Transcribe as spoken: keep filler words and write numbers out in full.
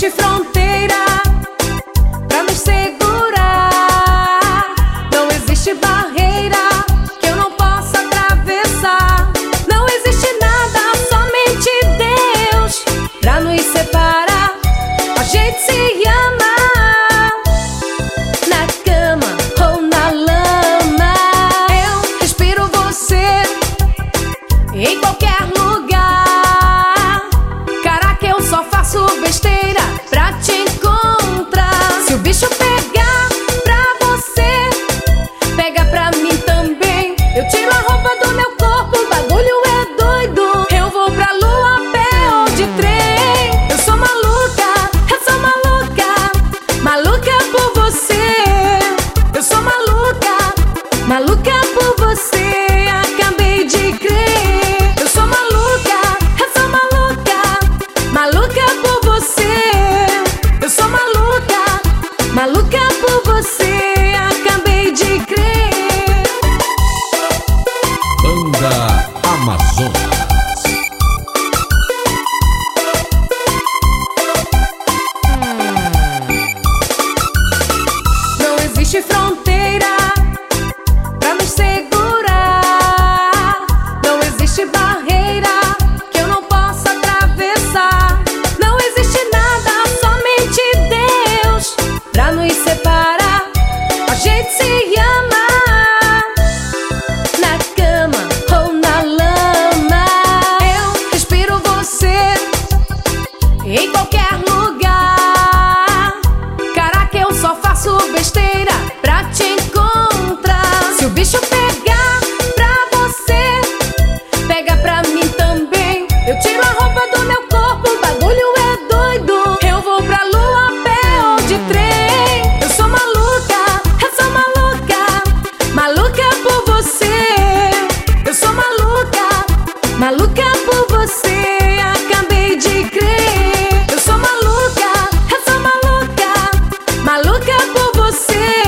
existe fronteira pra nos segurar. Não existe barreira que eu não possa atravessar. Não existe nada, somente Deus pra nos separar. A gente se ama na cama ou na lama. Eu respiro você em qualquer lugar. Caraca, eu só faço besteira pra te encontrar. Se o bicho pegar pra você, pega pra mim também. Eu tiro a roupa do meu corpo, o bagulho é doido. Eu vou pra lua a pé ou de trem. Eu sou maluca, eu sou maluca, maluca por você. Eu sou maluca, maluca por você. Acabei de crer. Eu sou maluca, eu sou maluca, maluca por você. Eu sou maluca, maluca por você. Acabei de crer. Banda Amazonas. Não existe fronteira pra nos segurar. Não existe barreira que eu não possa atravessar. Não existe nada, somente Deus pra nos separar. A gente se ama na cama ou na lama. Eu respiro você em qualquer lugar. Caraca, eu só faço besteira pra te encontrar. Se o bicho pegar pra você, pega pra mim também. Eu tiro a roupa do meu corpo, o bagulho é doido. Eu vou pra lua a pé ou de trem. Eu sou maluca, eu sou maluca, maluca por você. Eu sou maluca, maluca por você. Acabei de crer. Eu sou maluca, eu sou maluca, maluca por você.